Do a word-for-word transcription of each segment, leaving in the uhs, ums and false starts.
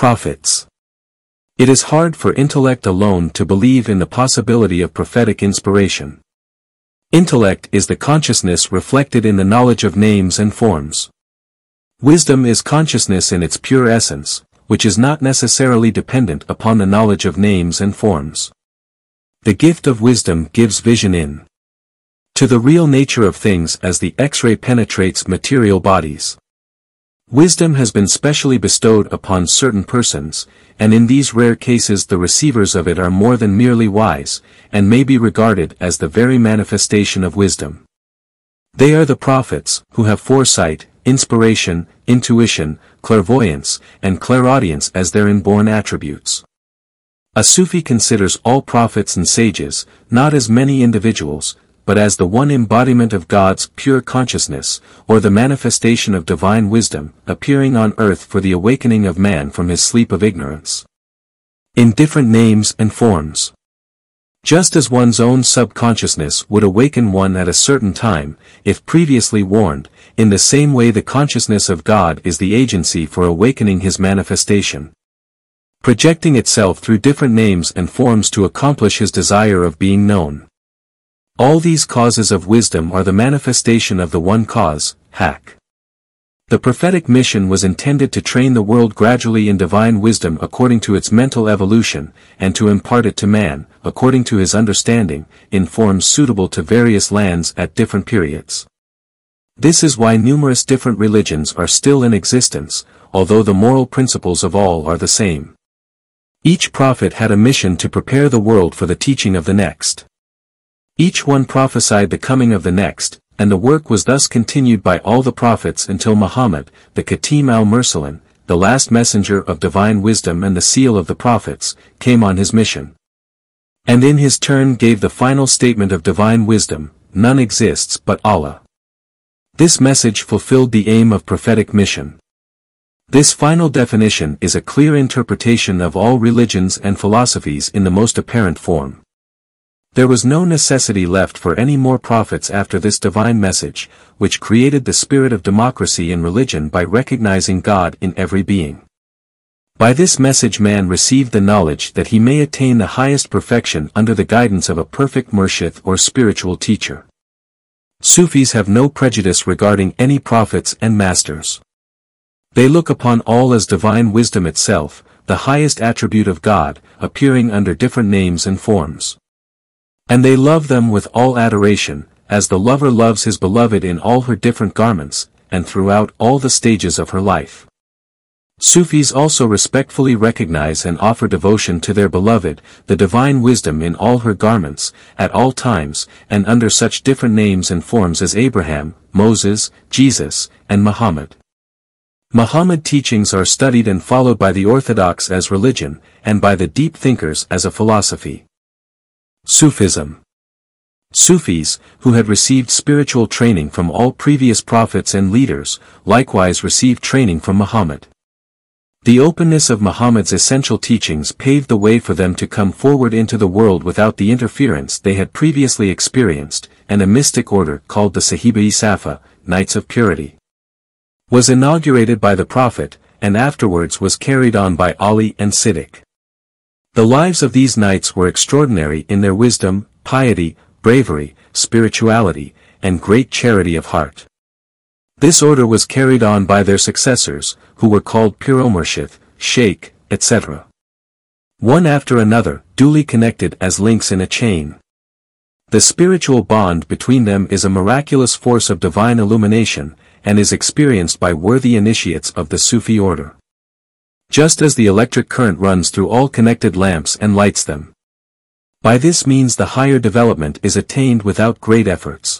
Prophets. It is hard for intellect alone to believe in the possibility of prophetic inspiration. Intellect is the consciousness reflected in the knowledge of names and forms. Wisdom is consciousness in its pure essence, which is not necessarily dependent upon the knowledge of names and forms. The gift of wisdom gives vision in to the real nature of things as the X-ray penetrates material bodies. Wisdom has been specially bestowed upon certain persons, and in these rare cases the receivers of it are more than merely wise, and may be regarded as the very manifestation of wisdom. They are the prophets, who have foresight, inspiration, intuition, clairvoyance, and clairaudience as their inborn attributes. A Sufi considers all prophets and sages, not as many individuals, but as the one embodiment of God's pure consciousness, or the manifestation of divine wisdom, appearing on earth for the awakening of man from his sleep of ignorance. In different names and forms. Just as one's own subconsciousness would awaken one at a certain time, if previously warned, in the same way the consciousness of God is the agency for awakening his manifestation, projecting itself through different names and forms to accomplish his desire of being known. All these causes of wisdom are the manifestation of the one cause, Hak. The prophetic mission was intended to train the world gradually in divine wisdom according to its mental evolution, and to impart it to man, according to his understanding, in forms suitable to various lands at different periods. This is why numerous different religions are still in existence, although the moral principles of all are the same. Each prophet had a mission to prepare the world for the teaching of the next. Each one prophesied the coming of the next, and the work was thus continued by all the prophets until Muhammad, the Khatim al-Mursalin, the last messenger of divine wisdom and the seal of the prophets, came on his mission. And in his turn gave the final statement of divine wisdom, none exists but Allah. This message fulfilled the aim of prophetic mission. This final definition is a clear interpretation of all religions and philosophies in the most apparent form. There was no necessity left for any more prophets after this divine message, which created the spirit of democracy in religion by recognizing God in every being. By this message man received the knowledge that he may attain the highest perfection under the guidance of a perfect murshid or spiritual teacher. Sufis have no prejudice regarding any prophets and masters. They look upon all as divine wisdom itself, the highest attribute of God, appearing under different names and forms. And they love them with all adoration, as the lover loves his beloved in all her different garments, and throughout all the stages of her life. Sufis also respectfully recognize and offer devotion to their beloved, the divine wisdom in all her garments, at all times, and under such different names and forms as Abraham, Moses, Jesus, and Muhammad. Muhammad teachings are studied and followed by the orthodox as religion, and by the deep thinkers as a philosophy. Sufism. Sufis, who had received spiritual training from all previous prophets and leaders, likewise received training from Muhammad. The openness of Muhammad's essential teachings paved the way for them to come forward into the world without the interference they had previously experienced, and a mystic order called the Sahiba-i Safa, Knights of Purity, was inaugurated by the Prophet, and afterwards was carried on by Ali and Siddiq. The lives of these knights were extraordinary in their wisdom, piety, bravery, spirituality, and great charity of heart. This order was carried on by their successors, who were called Pir-o-Murshid, Sheikh, et cetera. One after another, duly connected as links in a chain. The spiritual bond between them is a miraculous force of divine illumination, and is experienced by worthy initiates of the Sufi order. Just as the electric current runs through all connected lamps and lights them. By this means the higher development is attained without great efforts.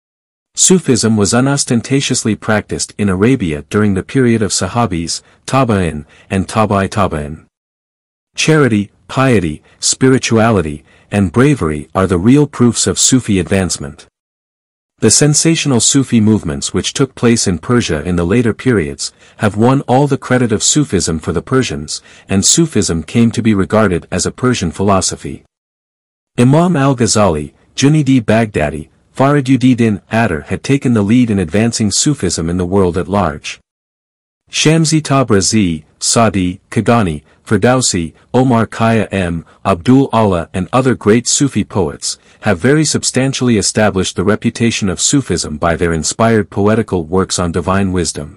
Sufism was unostentatiously practiced in Arabia during the period of Sahabis, Tabi'in, and Tabi'i Tabi'in. Charity, piety, spirituality, and bravery are the real proofs of Sufi advancement. The sensational Sufi movements which took place in Persia in the later periods, have won all the credit of Sufism for the Persians, and Sufism came to be regarded as a Persian philosophy. Imam al-Ghazali, Junaidi Baghdadi, Fariduddin Attar had taken the lead in advancing Sufism in the world at large. Shamsi Tabrizi, Saadi, Kagani, Ferdowsi, Omar Khayyam M., Abdul Allah and other great Sufi poets, have very substantially established the reputation of Sufism by their inspired poetical works on divine wisdom.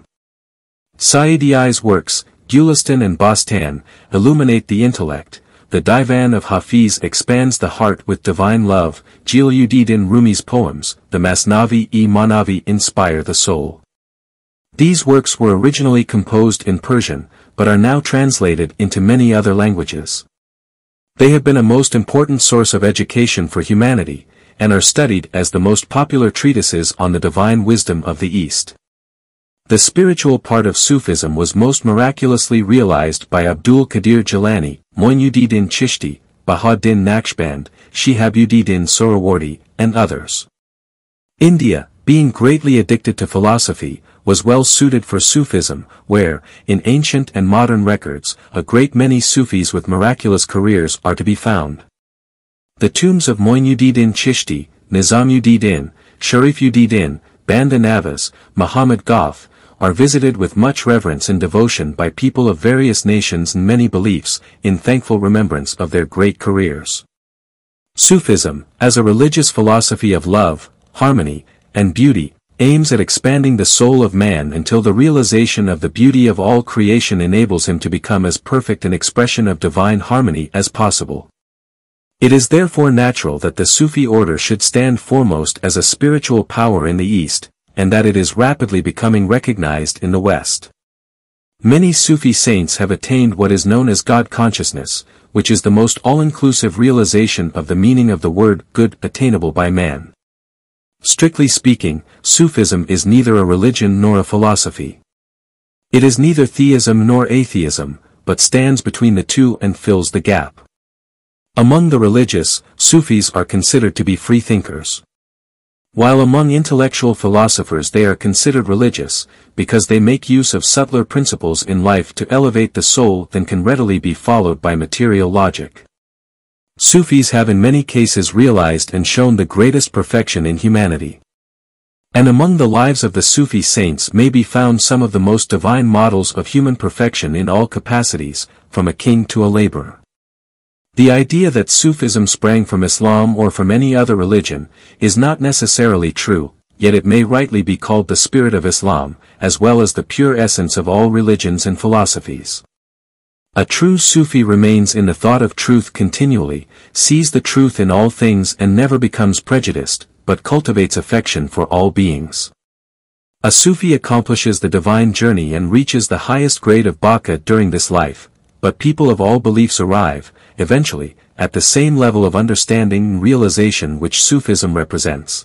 Sa'di's works, Gulistan and Bastan, illuminate the intellect, the Divan of Hafiz expands the heart with divine love, Jalaluddin Rumi's poems, the Masnavi-e-Manavi inspire the soul. These works were originally composed in Persian, but are now translated into many other languages. They have been a most important source of education for humanity, and are studied as the most popular treatises on the divine wisdom of the East. The spiritual part of Sufism was most miraculously realized by Abdul Qadir Jilani, Moinuddin Chishti, Bahauddin Naqshband, Shihabuddin Sohrawardi, and others. India, being greatly addicted to philosophy, was well suited for Sufism, where, in ancient and modern records, a great many Sufis with miraculous careers are to be found. The tombs of Moinuddin Chishti, Nizamuddin, Sharifuddin, Banda Navas, Muhammad Ghauf, are visited with much reverence and devotion by people of various nations and many beliefs, in thankful remembrance of their great careers. Sufism, as a religious philosophy of love, harmony, and beauty, aims at expanding the soul of man until the realization of the beauty of all creation enables him to become as perfect an expression of divine harmony as possible. It is therefore natural that the Sufi order should stand foremost as a spiritual power in the East, and that it is rapidly becoming recognized in the West. Many Sufi saints have attained what is known as God consciousness, which is the most all-inclusive realization of the meaning of the word good attainable by man. Strictly speaking, Sufism is neither a religion nor a philosophy. It is neither theism nor atheism, but stands between the two and fills the gap. Among the religious, Sufis are considered to be free thinkers. While among intellectual philosophers they are considered religious, because they make use of subtler principles in life to elevate the soul than can readily be followed by material logic. Sufis have in many cases realized and shown the greatest perfection in humanity. And among the lives of the Sufi saints may be found some of the most divine models of human perfection in all capacities, from a king to a laborer. The idea that Sufism sprang from Islam or from any other religion, is not necessarily true, yet it may rightly be called the spirit of Islam, as well as the pure essence of all religions and philosophies. A true Sufi remains in the thought of truth continually, sees the truth in all things and never becomes prejudiced, but cultivates affection for all beings. A Sufi accomplishes the divine journey and reaches the highest grade of Baka during this life, but people of all beliefs arrive, eventually, at the same level of understanding and realization which Sufism represents.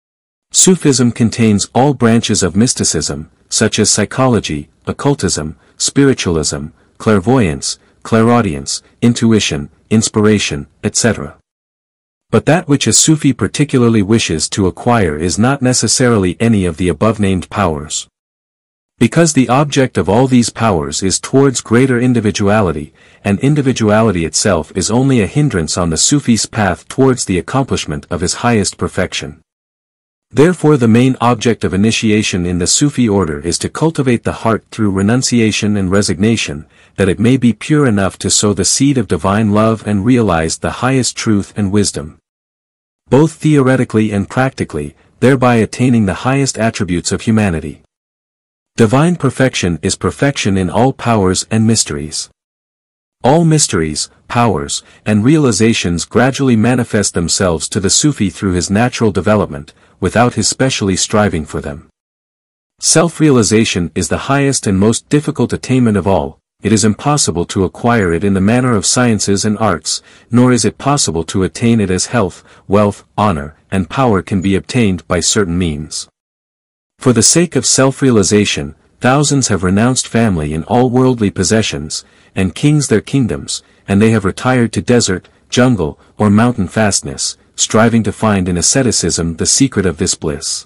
Sufism contains all branches of mysticism, such as psychology, occultism, spiritualism, clairvoyance, clairaudience, intuition, inspiration, et cetera. But that which a Sufi particularly wishes to acquire is not necessarily any of the above-named powers. Because the object of all these powers is towards greater individuality, and individuality itself is only a hindrance on the Sufi's path towards the accomplishment of his highest perfection. Therefore the main object of initiation in the Sufi order is to cultivate the heart through renunciation and resignation, that it may be pure enough to sow the seed of divine love and realize the highest truth and wisdom. Both theoretically and practically, thereby attaining the highest attributes of humanity. Divine perfection is perfection in all powers and mysteries. All mysteries, powers, and realizations gradually manifest themselves to the Sufi through his natural development, without his specially striving for them. Self-realization is the highest and most difficult attainment of all. It is impossible to acquire it in the manner of sciences and arts, nor is it possible to attain it as health, wealth, honor, and power can be obtained by certain means. For the sake of self-realization, thousands have renounced family and all worldly possessions, and kings their kingdoms, and they have retired to desert, jungle, or mountain fastness, striving to find in asceticism the secret of this bliss.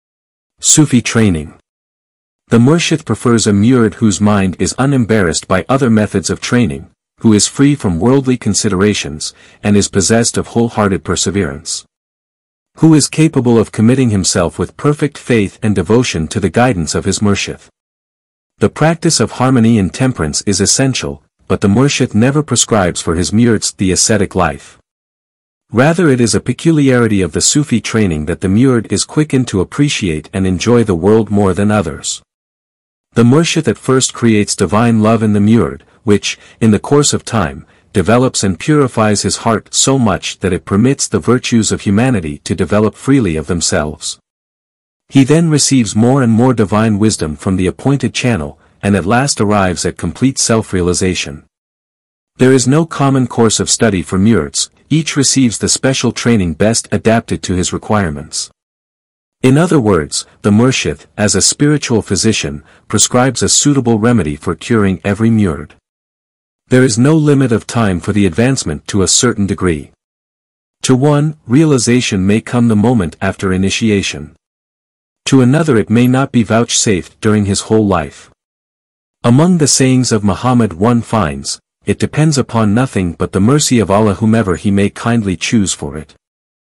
Sufi training. The Murshid prefers a murid whose mind is unembarrassed by other methods of training, who is free from worldly considerations, and is possessed of wholehearted perseverance. Who is capable of committing himself with perfect faith and devotion to the guidance of his Murshid. The practice of harmony and temperance is essential, but the murshid never prescribes for his murids the ascetic life. Rather, it is a peculiarity of the Sufi training that the murid is quickened to appreciate and enjoy the world more than others. The murshid at first creates divine love in the murid, which, in the course of time, develops and purifies his heart so much that it permits the virtues of humanity to develop freely of themselves. He then receives more and more divine wisdom from the appointed channel, and at last arrives at complete self-realization. There is no common course of study for murids, each receives the special training best adapted to his requirements. In other words, the murshid, as a spiritual physician, prescribes a suitable remedy for curing every murid. There is no limit of time for the advancement to a certain degree. To one, realization may come the moment after initiation. To another it may not be vouchsafed during his whole life. Among the sayings of Muhammad one finds, "It depends upon nothing but the mercy of Allah whomever he may kindly choose for it."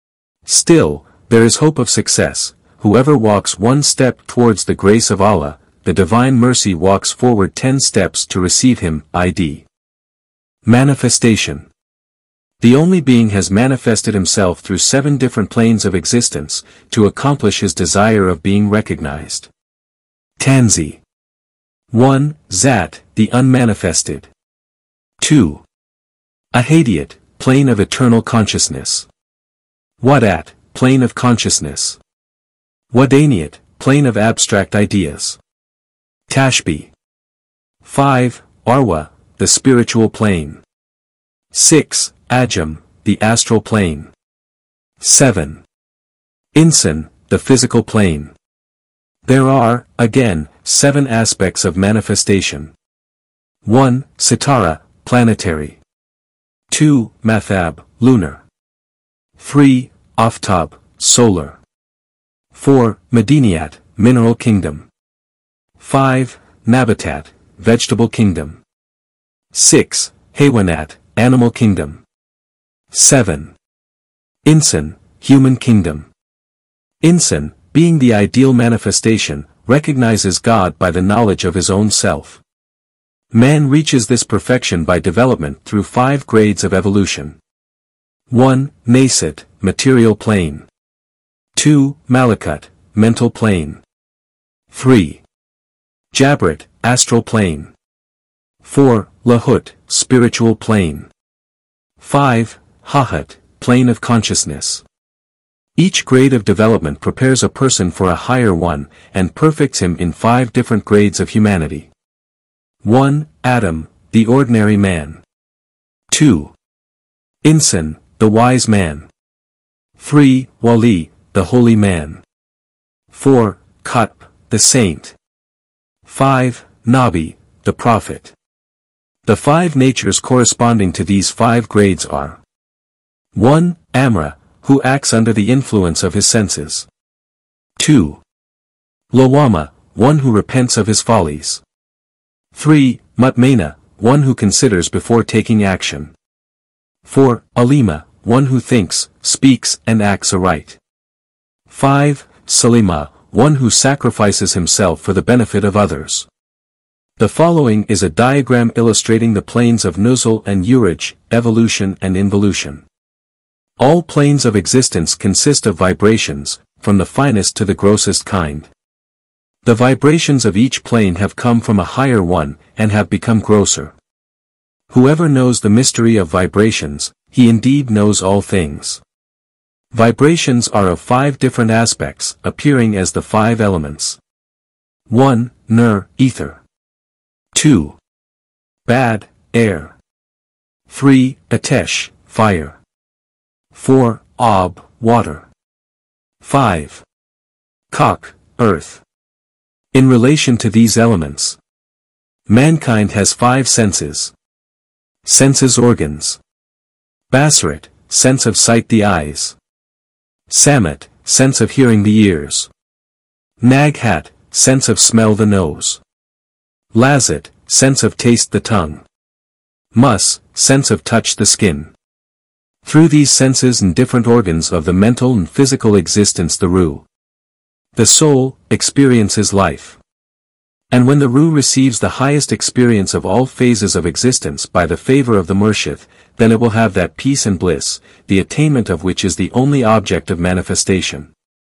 Still, there is hope of success. Whoever walks one step towards the grace of Allah, the divine mercy walks forward ten steps to receive him, that is. Manifestation. The only being has manifested himself through seven different planes of existence, to accomplish his desire of being recognized. Tanzi. one. Zat, the unmanifested. two. Ahadiyat, plane of eternal consciousness. Wadat, plane of consciousness. Wadaniyat, plane of abstract ideas. Tashbih. five. Arwa, the spiritual plane. six. Ajam, the astral plane. seven. Insan, the physical plane. There are, again, seven aspects of manifestation. one. Sitara, planetary. two. Mathab, lunar. three. Aftab, solar. four. Madiniyat, mineral kingdom. five. Nabatat, vegetable kingdom. six. Haywanat, animal kingdom. seven. Insan, human kingdom. Insan, being the ideal manifestation, recognizes God by the knowledge of his own self. Man reaches this perfection by development through five grades of evolution. one. Nasit, material plane. two. Malakut, mental plane. three. Jabrat, astral plane. four. Lahut, spiritual plane. five. Hahat, plane of consciousness. Each grade of development prepares a person for a higher one, and perfects him in five different grades of humanity. one. Adam, the ordinary man. two. Insan, the wise man. three. Wali, the holy man. four. Qutb, the saint. five. Nabi, the prophet. The five natures corresponding to these five grades are: one. Amra, who acts under the influence of his senses. two. Lawama, one who repents of his follies. three. Mutmaina, one who considers before taking action. four. Alima, one who thinks, speaks and acts aright. five. Salima, one who sacrifices himself for the benefit of others. The following is a diagram illustrating the planes of Nuzul and Uraj, evolution and involution. All planes of existence consist of vibrations, from the finest to the grossest kind. The vibrations of each plane have come from a higher one, and have become grosser. Whoever knows the mystery of vibrations, he indeed knows all things. Vibrations are of five different aspects, appearing as the five elements. one. Nur, ether. two. Bad, air. three. Atesh, fire. four. Ab, water. five. Kak, earth. In relation to these elements, mankind has five senses. Senses organs. Basarat, sense of sight the eyes. Samat, sense of hearing the ears. Naghat, sense of smell the nose. Lazat, sense of taste the tongue. Mus, sense of touch the skin. Through these senses and different organs of the mental and physical existence the Ruh, the soul, experiences life. And when the Ruh receives the highest experience of all phases of existence by the favor of the Murshid, then it will have that peace and bliss, the attainment of which is the only object of manifestation.